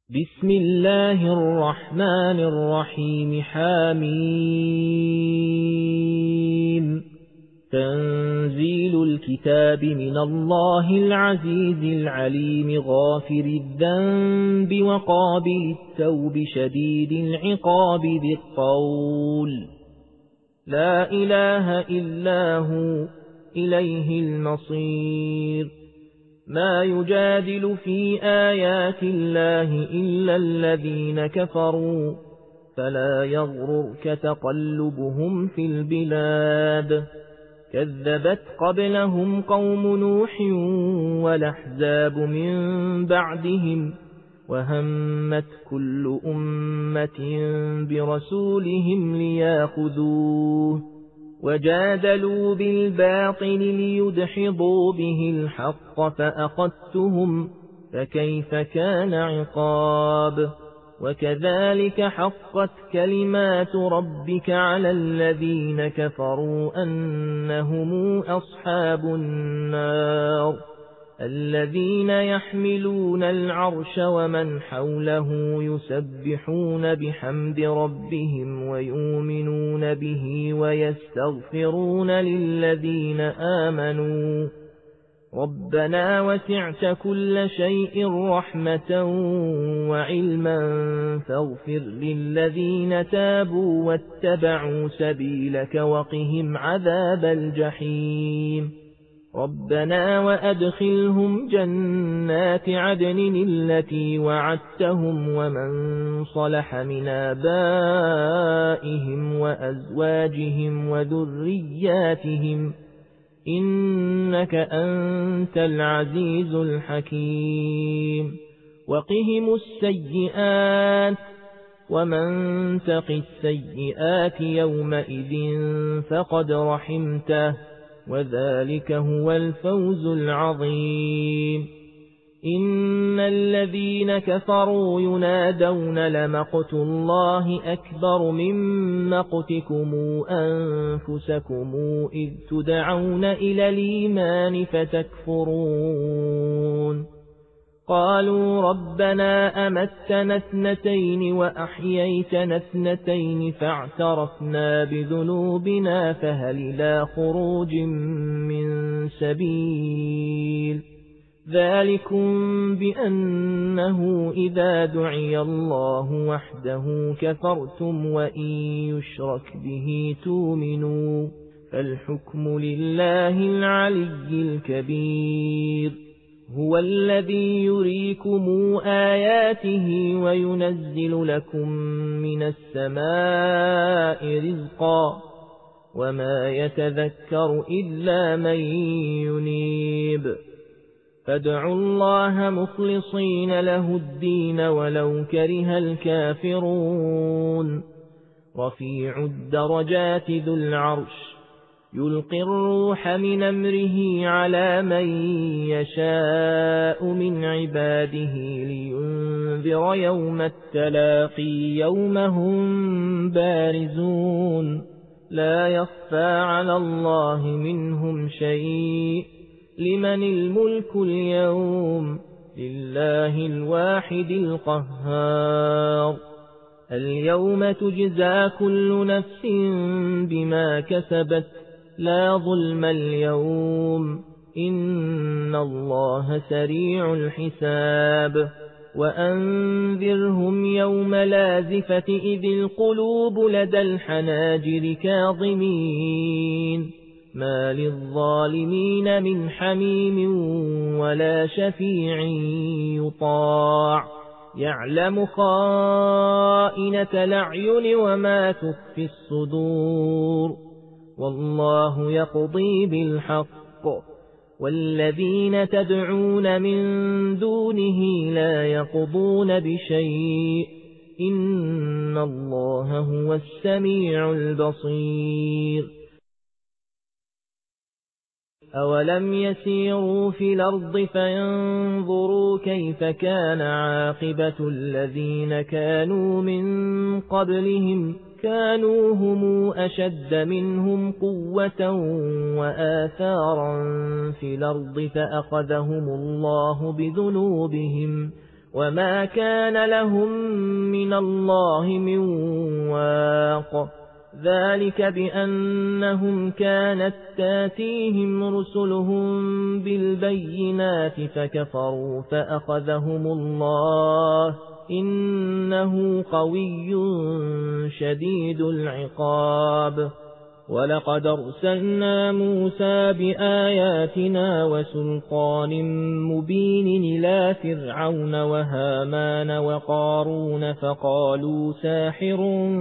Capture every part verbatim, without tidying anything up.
بسم الله الرحمن الرحيم. حميم. تنزيل الكتاب من الله العزيز العليم غافر الذنب وقابل التوب شديد العقاب ذي الطول لا إله إلا هو إليه المصير. ما يجادل في آيات الله إلا الذين كفروا فلا يغررك تقلبهم في البلاد. كذبت قبلهم قوم نوح والأحزاب من بعدهم وهمت كل أمة برسولهم ليأخذوه وجادلوا بالباطل ليدحضوا به الحق فأخذتهم فكيف كان عقاب. وكذلك حقت كلمات ربك على الذين كفروا أنهم أصحاب النار الذين يحملون العرش ومن حوله يسبحون بحمد ربهم ويؤمنون به ويستغفرون للذين آمنوا ربنا وسعت كل شيء رحمة وعلما فاغفر للذين تابوا واتبعوا سبيلك وقهم عذاب الجحيم. ربنا وأدخلهم جنات عدن التي وعدتهم ومن صلح من آبائهم وأزواجهم وذرياتهم إنك أنت العزيز الحكيم. وقهم السيئات ومن تق السيئات يومئذ فقد رحمته وذلك هو الفوز العظيم. إن الذين كفروا ينادون لمقت الله أكبر من مقتكم أنفسكم إذ تدعون إلى الإيمان فتكفرون. قالوا ربنا أمتنا اثنتين وأحييتنا اثنتين فاعترفنا بذنوبنا فهل إلى خروج من سبيل. ذلكم بأنه إذا دعي الله وحده كفرتم وإن يشرك به تؤمنوا فالحكم لله العلي الكبير. هو الذي يريكم آياته وينزل لكم من السماء رزقا وما يتذكر إلا من ينيب. فادعوا الله مخلصين له الدين ولو كره الكافرون. رفيع الدرجات ذو العرش يلقي الروح من أمره على من يشاء من عباده لينذر يوم التلاقي يوم هم بارزون لا يخفى على الله منهم شيء. لمن الملك اليوم لله الواحد القهار. اليوم تجزى كل نفس بما كسبت لا ظلم اليوم إن الله سريع الحساب. وأنذرهم يوم لازفة إذ القلوب لدى الحناجر كاظمين ما للظالمين من حميم ولا شفيع يطاع يعلم خائنة الأعين وما تخفي الصدور والله يقضي بالحق والذين تدعون من دونه لا يقضون بشيء إن الله هو السميع البصير. أولم يسيروا في الأرض فينظروا كيف كان عاقبة الذين كانوا من قبلهم كانوا هم أشد منهم قوة وآثارا في الأرض فأخذهم الله بذنوبهم وما كان لهم من الله من واق ذلك بأنهم كانت تاتيهم رسلهم بالبينات فكفروا فأخذهم الله إنه قوي شديد العقاب ولقد أرسلنا موسى بآياتنا وسلطان مبين إلى فرعون وهامان وقارون فقالوا ساحر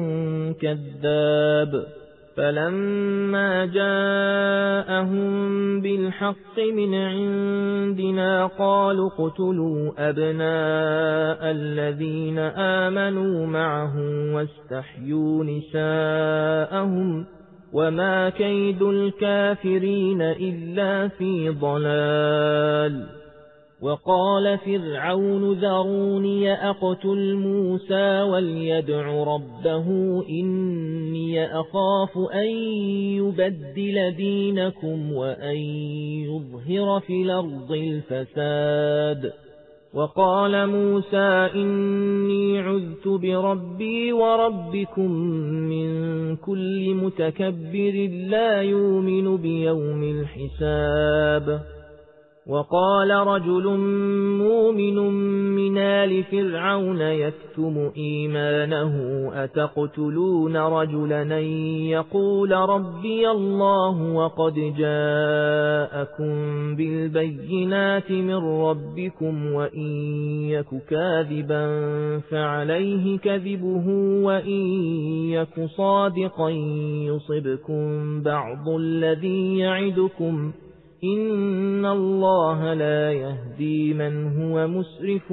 كذاب فلما جاءهم بالحق من عندنا قالوا اقتلوا أبناء الذين آمنوا معه واستحيوا نساءهم وما كيد الكافرين إلا في ضلال وقال فرعون ذروني أقتل موسى وليدع ربه إني أخاف أن يبدل دينكم وأن يظهر في الأرض الفساد وقال موسى إني عذت بربي وربكم من كل متكبر لا يؤمن بيوم الحساب وقال رجل مؤمن من آل فرعون يكتم إيمانه أتقتلون رجلا يقول ربي الله وقد جاءكم بالبينات من ربكم وإن يك كاذبا فعليه كذبه وإن يك صادقا يصبكم بعض الذي يعدكم إن الله لا يهدي من هو مسرف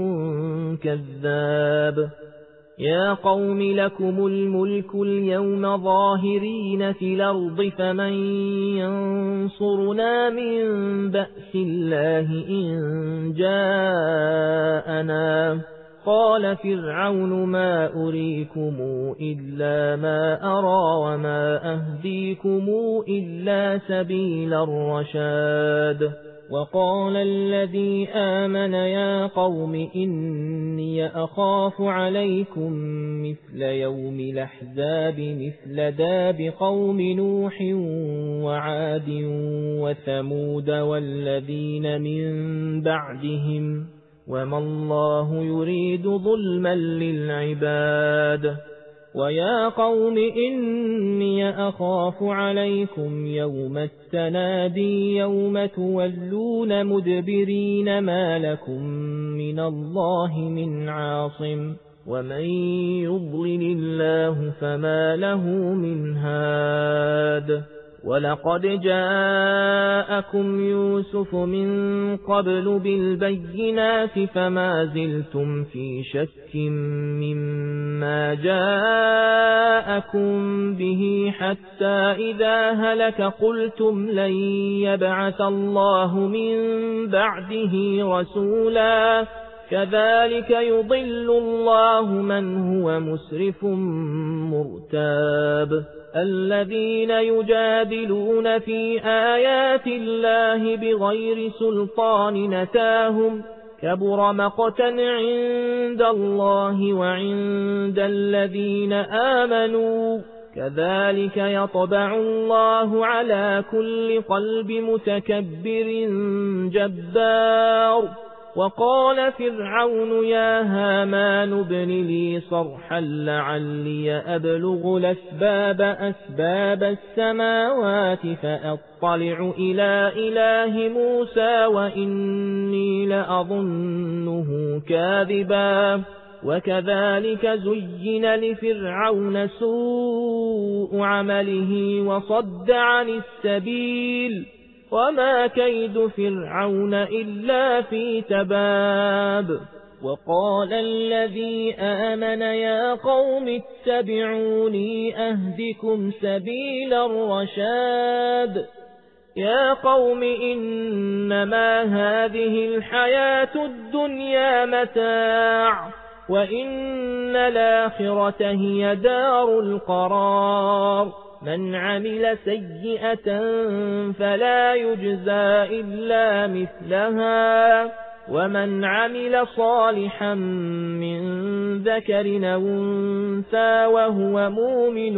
كذاب يا قوم لكم الملك اليوم ظاهرين في الأرض فمن ينصرنا من بأس الله إن جاءنا قال فرعون ما أريكم إلا ما أرى وما أهديكم إلا سبيل الرشاد وقال الذي آمن يا قوم إني أخاف عليكم مثل يوم الأحزاب مثل داب قوم نوح وعاد وثمود والذين من بعدهم وما الله يريد ظلما للعباد ويا قوم إني أخاف عليكم يوم التنادي يوم تولون مدبرين ما لكم من الله من عاصم ومن يضلل الله فما له من هاد ولقد جاءكم يوسف من قبل بالبينات فما زلتم في شك مما جاءكم به حتى إذا هلك قلتم لن يبعث الله من بعده رسولا كذلك يضل الله من هو مسرف مرتاب الذين يجادلون في آيات الله بغير سلطان نتاهم كبر مقتا عند الله وعند الذين آمنوا كذلك يطبع الله على كل قلب متكبر جبار وقال فرعون يا هامان ابن لي صرحا لعلي أبلغ الأسباب أسباب السماوات فأطلع إلى إله موسى وإني لأظنه كاذبا وكذلك زين لفرعون سوء عمله وصد عن السبيل وما كيد فرعون إلا في تباب وقال الذي آمن يا قوم اتبعوني أهدكم سبيل الرشاد يا قوم إنما هذه الحياة الدنيا متاع وإن الآخرة هي دار القرار من عمل سيئة فلا يجزى إلا مثلها ومن عمل صالحا من ذكر أو أنثى وهو مؤمن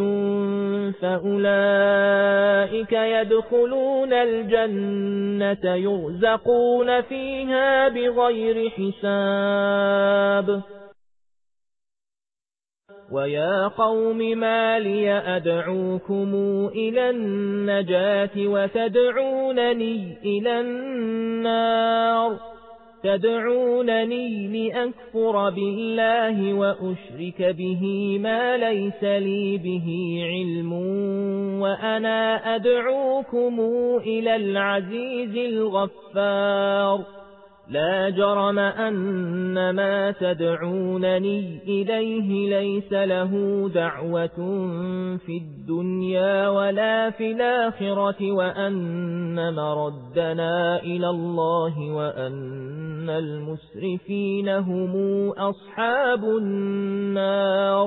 فأولئك يدخلون الجنة يرزقون فيها بغير حساب. ويا قوم ما لي أدعوكم إلى النجاة وتدعونني إلى النار تدعونني لأكفر بالله وأشرك به ما ليس لي به علم وأنا أدعوكم إلى العزيز الغفار. لا جرم أن ما تدعونني إليه ليس له دعوة في الدنيا ولا في الآخرة وأن مردنا إلى الله وأن المسرفين هم أصحاب النار.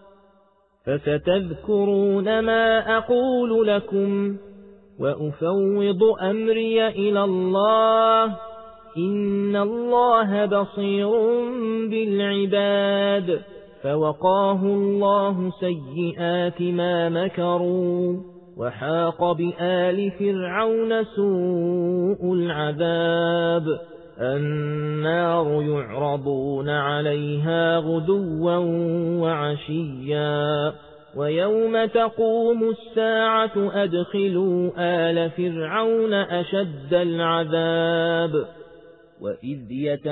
فستذكرون ما أقول لكم وأفوض أمري إلى الله إن الله بصير بالعباد. فوقاه الله سيئات ما مكروا وحاق بآل فرعون سوء العذاب. النار يعرضون عليها غدوا وعشيا ويوم تقوم الساعة أدخلوا آل فرعون أشد العذاب. وإذ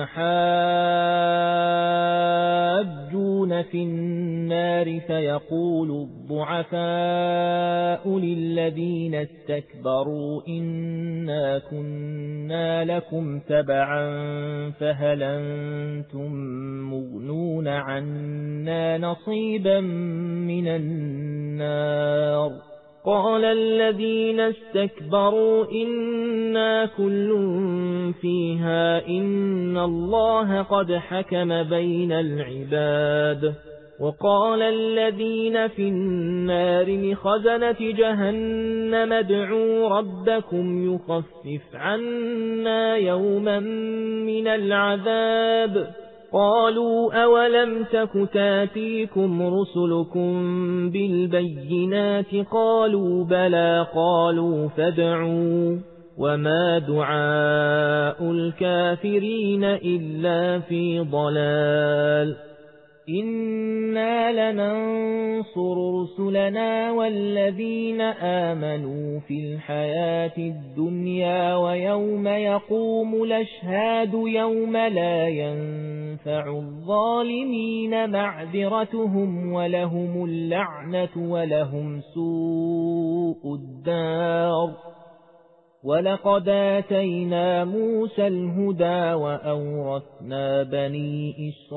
يتحاجون في النار فيقول الضعفاء للذين استكبروا إنا كنا لكم تبعا فهل أنتم مغنون عنا نصيبا من النار. قال الذين استكبروا إنا كل فيها إن الله قد حكم بين العباد. وقال الذين في النار لخزنة جهنم ادعوا ربكم يخفف عنا يوما من العذاب. قالوا أولم تك تاتيكم رسلكم بالبينات قالوا بلى قالوا فادعوا وما دعاء الكافرين إلا في ضلال. إنا لننصر رسلنا والذين آمنوا في الحياة الدنيا ويوم يقوم الأشهاد يوم لا ينفع الظالمين معذرتهم ولهم اللعنة ولهم سوء الدار. ولقد آتينا موسى الهدى وأورثنا بني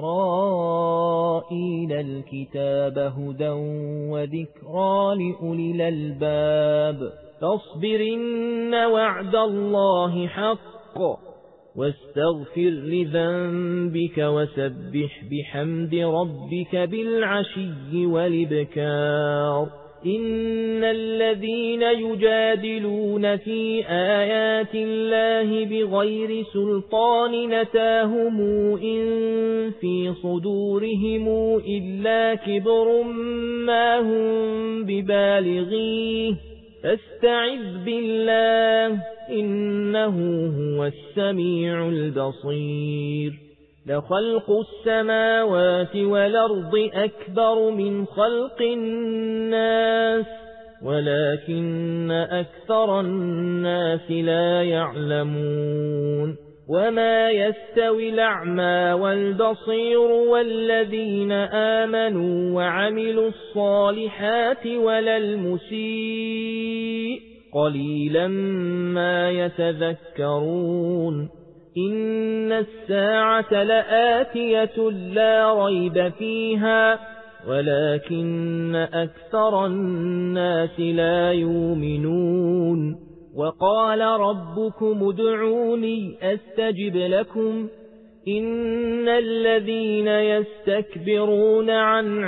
إسرائيل الكتاب هدى وذكرى لأولي الألباب. فاصبر إن وعد الله حق واستغفر لذنبك وسبح بحمد ربك بالعشي والإبكار. إن الذين يجادلون في آيات الله بغير سلطان نتاهم إن في صدورهم إلا كبر ما هم ببالغيه فاستعذ بالله إنه هو السميع البصير. لخلق السماوات والأرض أكبر من خلق الناس ولكن أكثر الناس لا يعلمون. وما يستوي الأعمى والبصير والذين آمنوا وعملوا الصالحات ولا المسيء قليلا ما يتذكرون. إن الساعة لآتية لا ريب فيها ولكن أكثر الناس لا يؤمنون. وقال ربكم ادعوني أستجب لكم إن الذين يستكبرون عن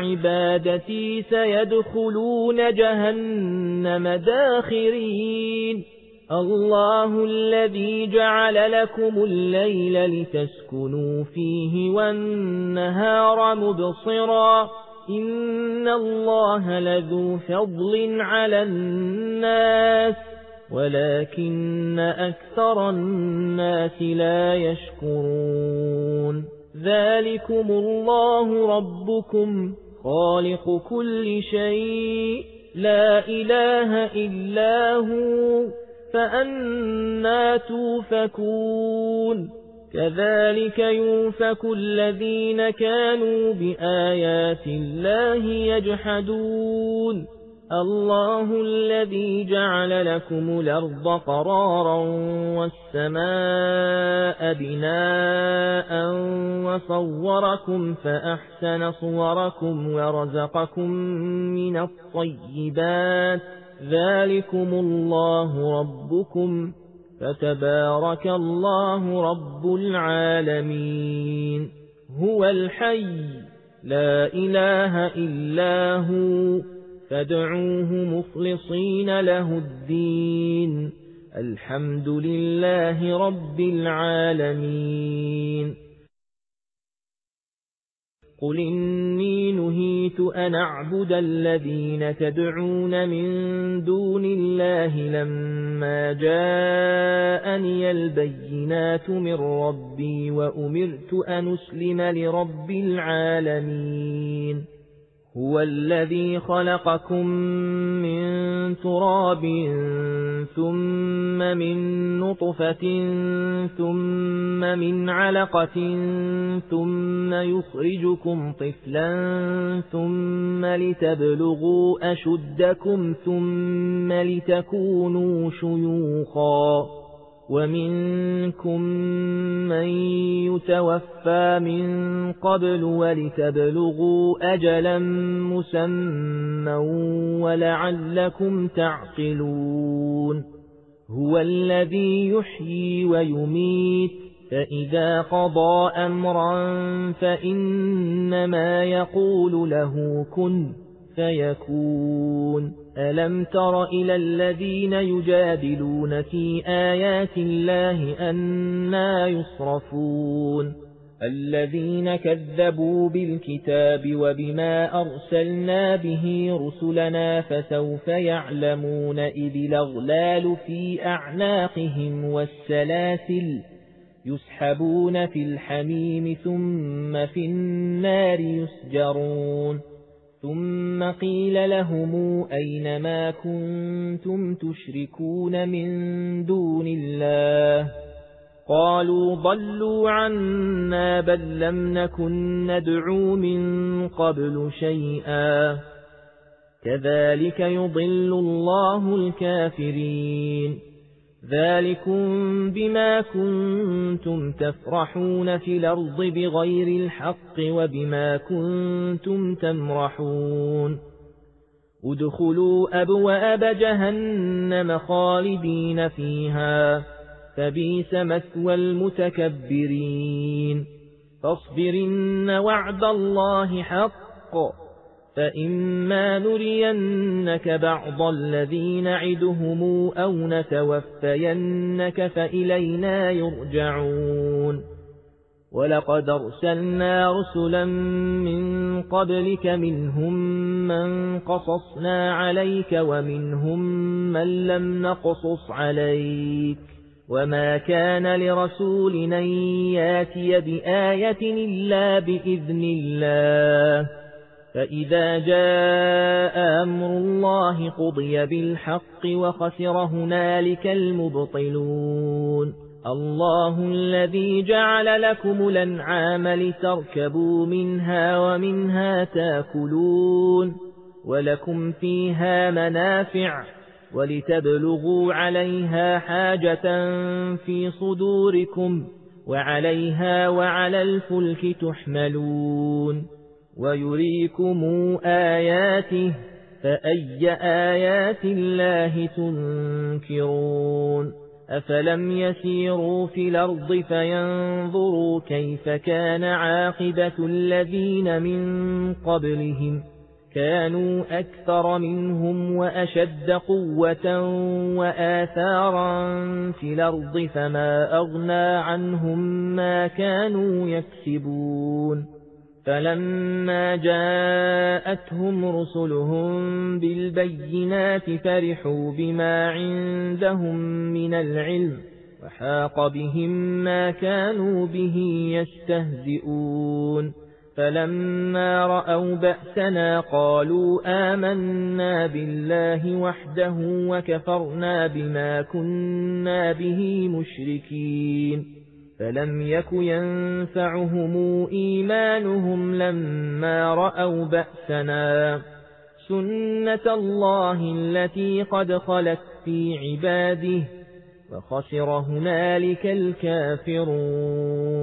عبادتي سيدخلون جهنم داخرين. الله الذي جعل لكم الليل لتسكنوا فيه والنهار مبصرا إن الله لذو فضل على الناس ولكن أكثر الناس لا يشكرون ذلكم الله ربكم خالق كل شيء لا إله إلا هو فأنى توفكون كذلك يوفك الذين كانوا بآيات الله يجحدون الله الذي جعل لكم الأرض قرارا والسماء بناء وصوركم فأحسن صوركم ورزقكم من الطيبات ذلكم الله ربكم فتبارك الله رب العالمين هو الحي لا إله إلا هو فادعوه مخلصين له الدين الحمد لله رب العالمين قل إني نهيت أن أعبد الذين تدعون من دون الله لما جاءني البينات من ربي وأمرت أن أسلم لرب العالمين هو الذي خلقكم من تراب ثم من نطفة ثم من علقة ثم يخرجكم طفلا ثم لتبلغوا أشدكم ثم لتكونوا شيوخا ومنكم من يتوفى من قبل ولتبلغوا أجلا مسمى ولعلكم تعقلون هو الذي يحيي ويميت فإذا قضى أمرا فإنما يقول له كن فيكون ألم تر إلى الذين يجادلون في آيات الله أنى يصرفون الذين كذبوا بالكتاب وبما أرسلنا به رسلنا فسوف يعلمون إذ الأغلال في أعناقهم والسلاسل يسحبون في الحميم ثم في النار يسجرون ثم قيل لهم أين ما كنتم تشركون من دون الله قالوا ضلوا عنا بل لم نكن ندعو من قبل شيئا كذلك يضل الله الكافرين ذلكم بما كنتم تفرحون في الأرض بغير الحق وبما كنتم تمرحون ادخلوا أبواب جهنم خالدين فيها فبئس مثوى المتكبرين فاصبرن وعد الله حق فإما نرينك بعض الذي نعدهم أو نتوفينك فإلينا يرجعون ولقد أرسلنا رسلا من قبلك منهم من قصصنا عليك ومنهم من لم نقصص عليك وما كان لرسول أن ياتي بآية إلا بإذن الله فإذا جاء أمر الله قضي بالحق وخسر هنالك المبطلون الله الذي جعل لكم الأنعام لتركبوا منها ومنها تاكلون ولكم فيها منافع ولتبلغوا عليها حاجة في صدوركم وعليها وعلى الفلك تحملون ويريكم آياته فأي آيات الله تنكرون أفلم يسيروا في الأرض فينظروا كيف كان عاقبة الذين من قبلهم كانوا أكثر منهم وأشد قوة وآثارا في الأرض فما أغنى عنهم ما كانوا يكسبون فلما جاءتهم رسلهم بالبينات فرحوا بما عندهم من العلم وحاق بهم ما كانوا به يستهزئون فلما رأوا بأسنا قالوا آمنا بالله وحده وكفرنا بما كنا به مشركين فلم يك ينفعهم إيمانهم لما رأوا بأسنا سنة الله التي قد خلت في عباده وخسر هنالك الكافرون